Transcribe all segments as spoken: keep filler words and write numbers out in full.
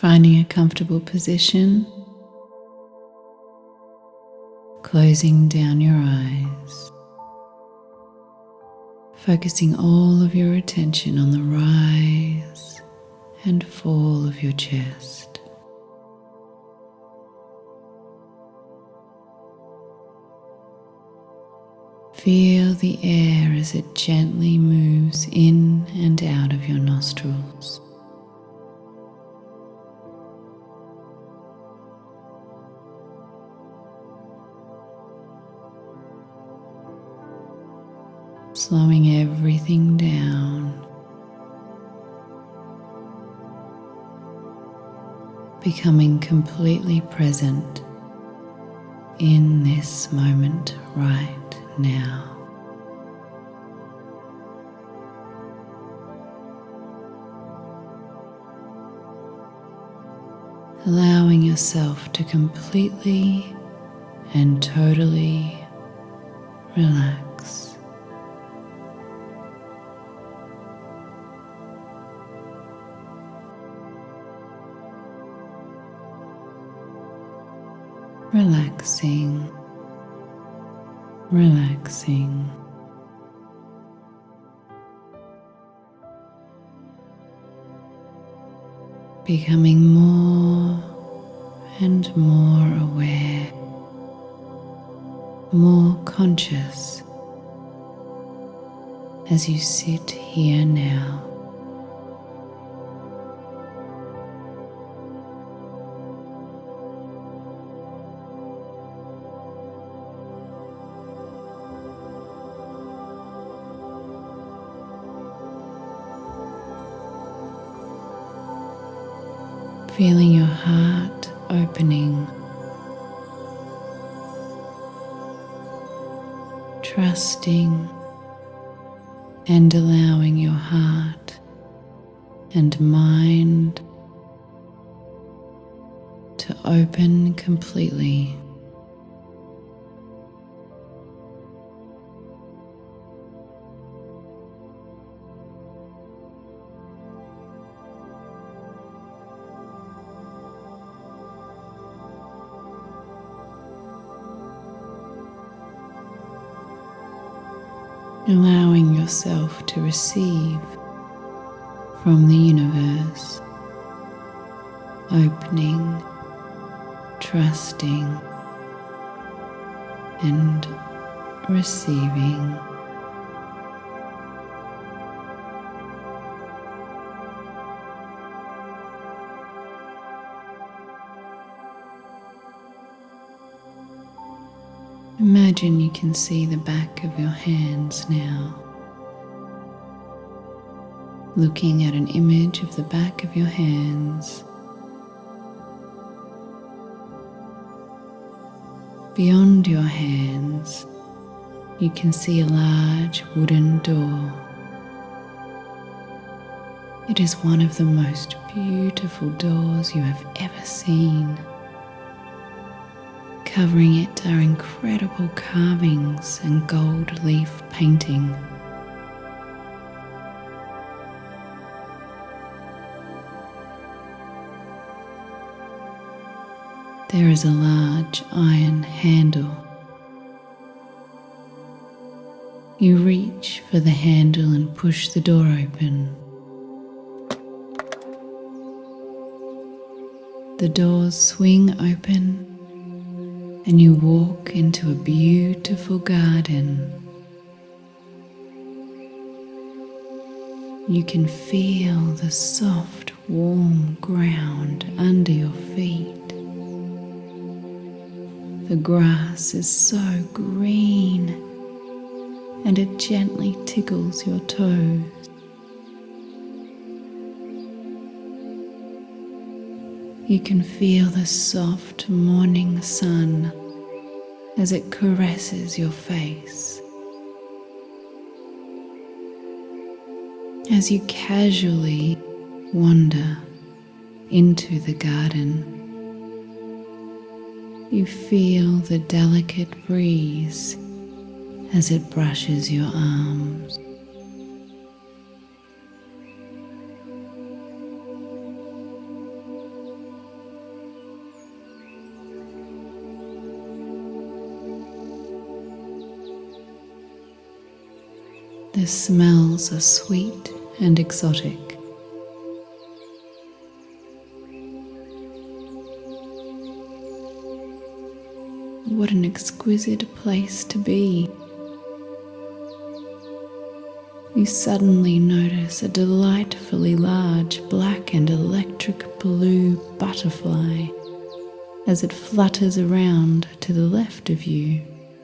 Finding a comfortable position, closing down your eyes, focusing all of your attention on the rise and fall of your chest. Feel the air as it gently moves in and out of your nostrils. Slowing everything down, becoming completely present in this moment right now. Allowing yourself to completely and totally relax. Relaxing, relaxing. Becoming more and more aware, more conscious as you sit here now. Feeling your heart opening, trusting and allowing your heart and mind to open completely. Allowing yourself to receive from the universe, opening, trusting, and receiving. Imagine you can see the back of your hands now. Looking at an image of the back of your hands. Beyond your hands, you can see a large wooden door. It is one of the most beautiful doors you have ever seen. Covering it are incredible carvings and gold leaf painting. There is a large iron handle. You reach for the handle and push the door open. The doors swing open and you walk into a beautiful garden. You can feel the soft, warm ground under your feet. The grass is so green and it gently tickles your toes. You can feel the soft morning sun as it caresses your face. As you casually wander into the garden, you feel the delicate breeze as it brushes your arms. The smells are sweet and exotic. What an exquisite place to be. You suddenly notice a delightfully large black and electric blue butterfly as it flutters around to the left of you.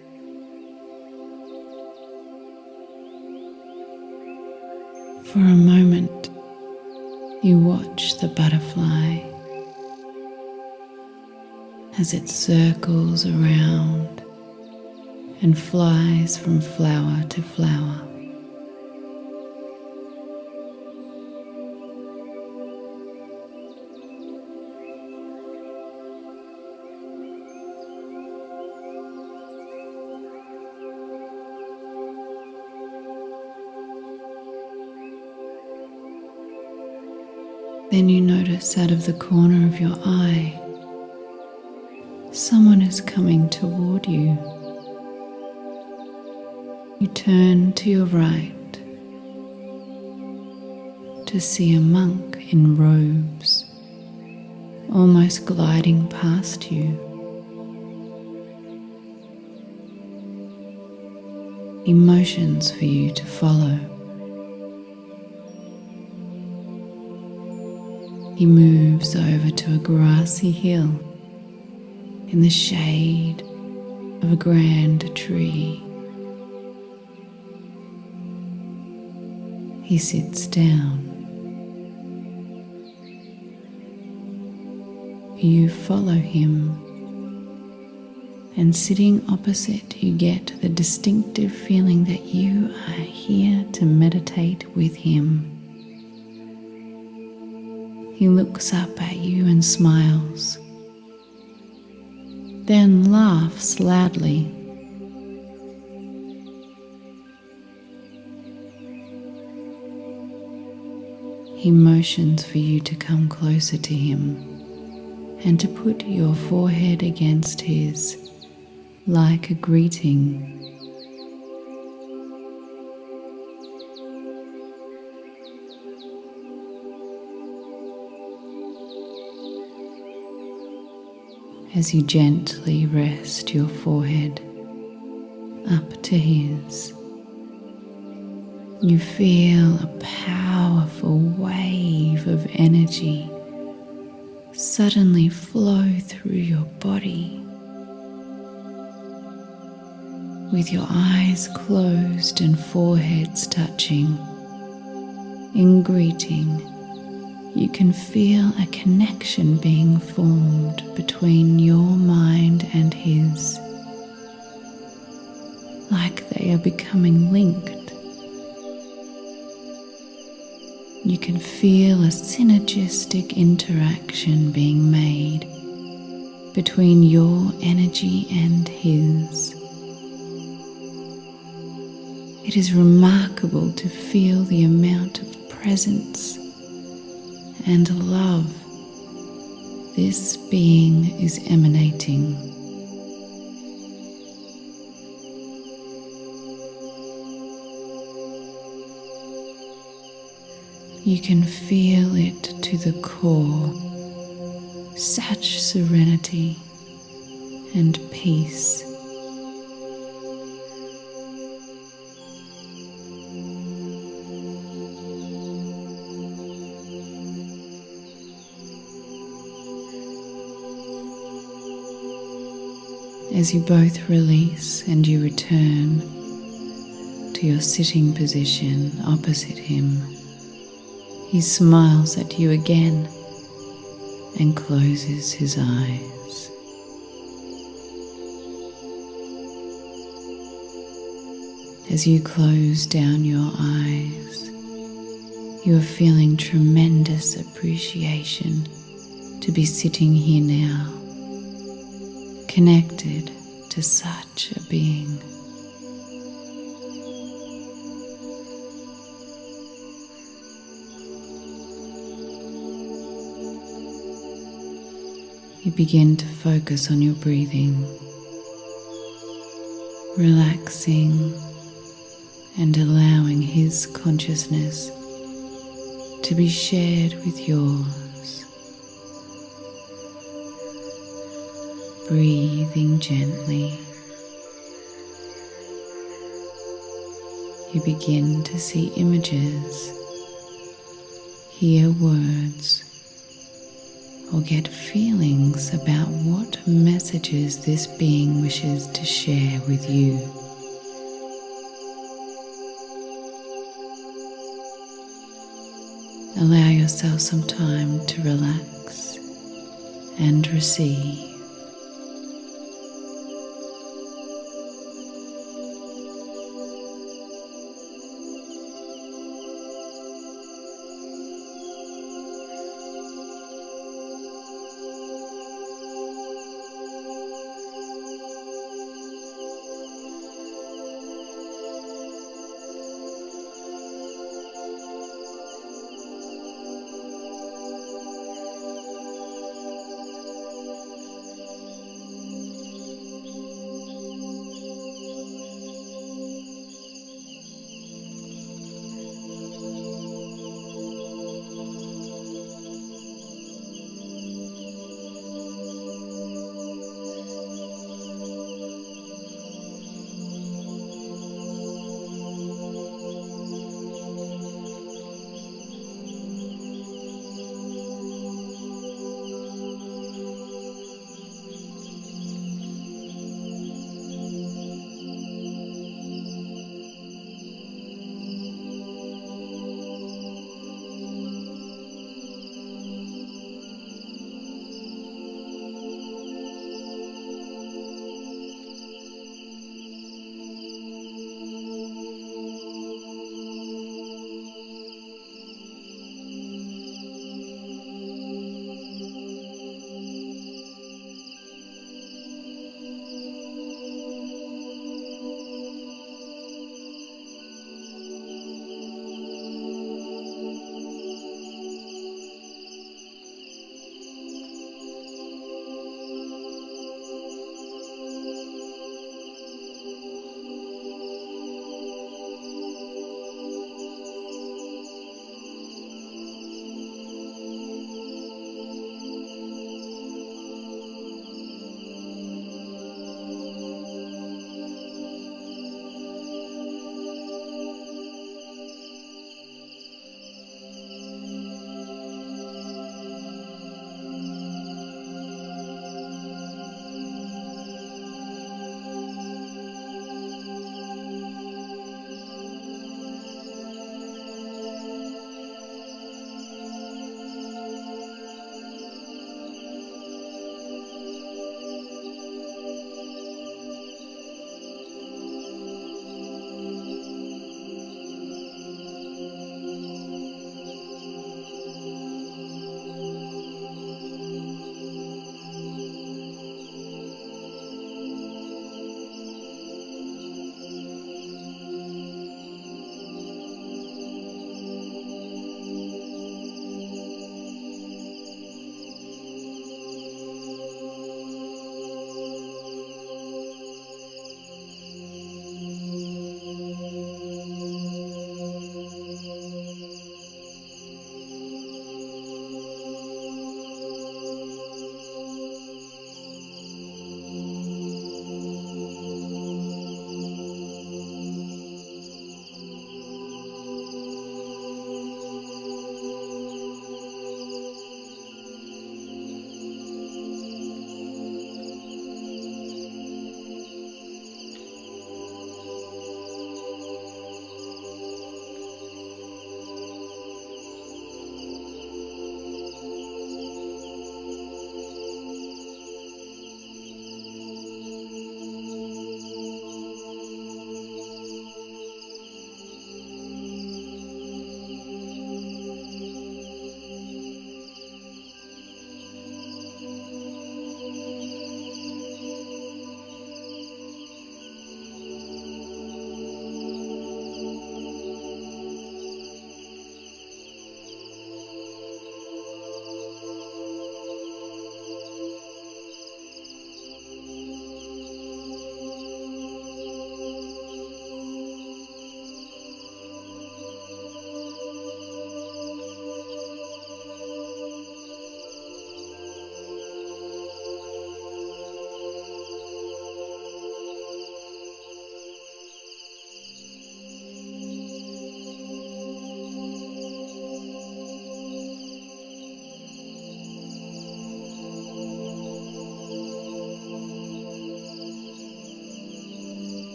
For a moment, you watch the butterfly as it circles around and flies from flower to flower. Then you notice out of the corner of your eye, someone is coming toward you. You turn to your right to see a monk in robes, almost gliding past you. He motions for you to follow. He moves over to a grassy hill in the shade of a grand tree. He sits down. You follow him, and sitting opposite, you get the distinctive feeling that you are here to meditate with him. He looks up at you and smiles, then laughs loudly. He motions for you to come closer to him and to put your forehead against his, like a greeting. As you gently rest your forehead up to his, you feel a powerful wave of energy suddenly flow through your body. With your eyes closed and foreheads touching, in greeting, you can feel a connection being formed between your mind and his, like they are becoming linked. You can feel a synergistic interaction being made between your energy and his. It is remarkable to feel the amount of presence and love this being is emanating. You can feel it to the core, such serenity and peace. As you both release and you return to your sitting position opposite him, he smiles at you again and closes his eyes. As you close down your eyes, you are feeling tremendous appreciation to be sitting here now, connected to such a being. You begin to focus on your breathing, relaxing and allowing his consciousness to be shared with yours. Breathing gently, you begin to see images, hear words, or get feelings about what messages this being wishes to share with you. Allow yourself some time to relax and receive.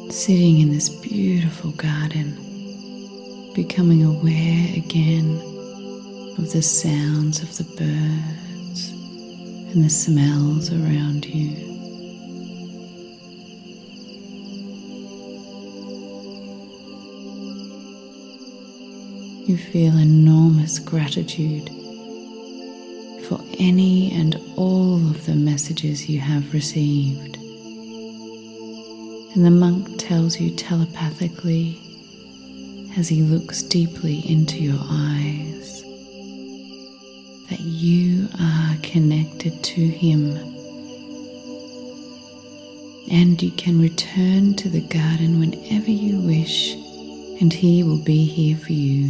sitting in this beautiful garden, becoming aware again of the sounds of the birds and the smells around you. You feel enormous gratitude for any and all of the messages you have received. And the monk tells you telepathically, as he looks deeply into your eyes, that you are connected to him, and you can return to the garden whenever you wish, and he will be here for you.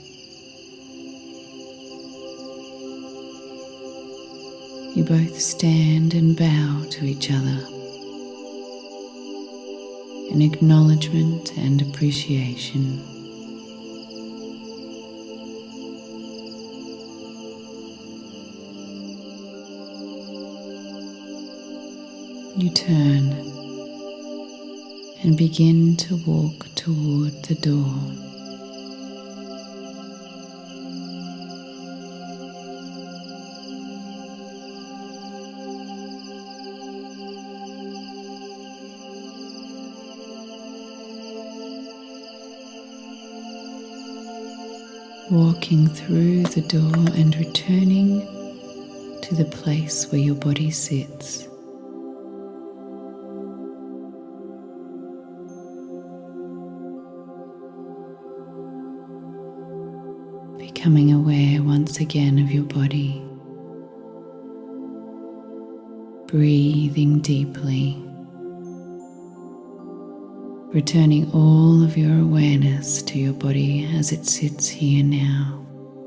You both stand and bow to each other in acknowledgement and appreciation. You turn and begin to walk toward the door. Walking through the door and returning to the place where your body sits. Becoming aware once again of your body. Breathing deeply. Returning all of your awareness to your body as it sits here now.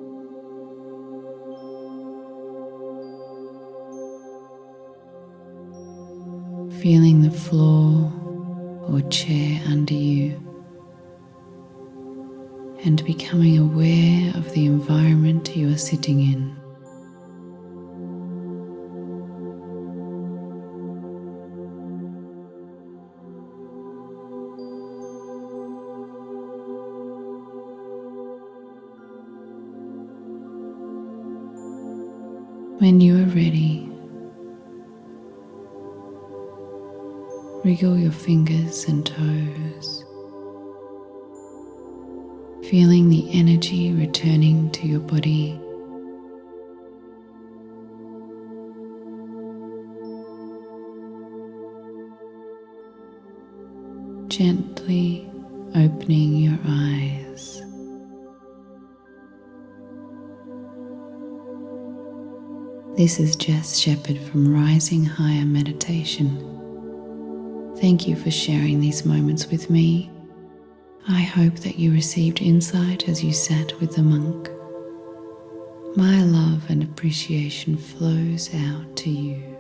Feeling the floor or chair under you, and becoming aware of the environment you are sitting in. When you are ready, wriggle your fingers and toes, feeling the energy returning to your body. Gently opening your eyes. This is Jess Shepherd from Rising Higher Meditation. Thank you for sharing these moments with me. I hope that you received insight as you sat with the monk. My love and appreciation flows out to you.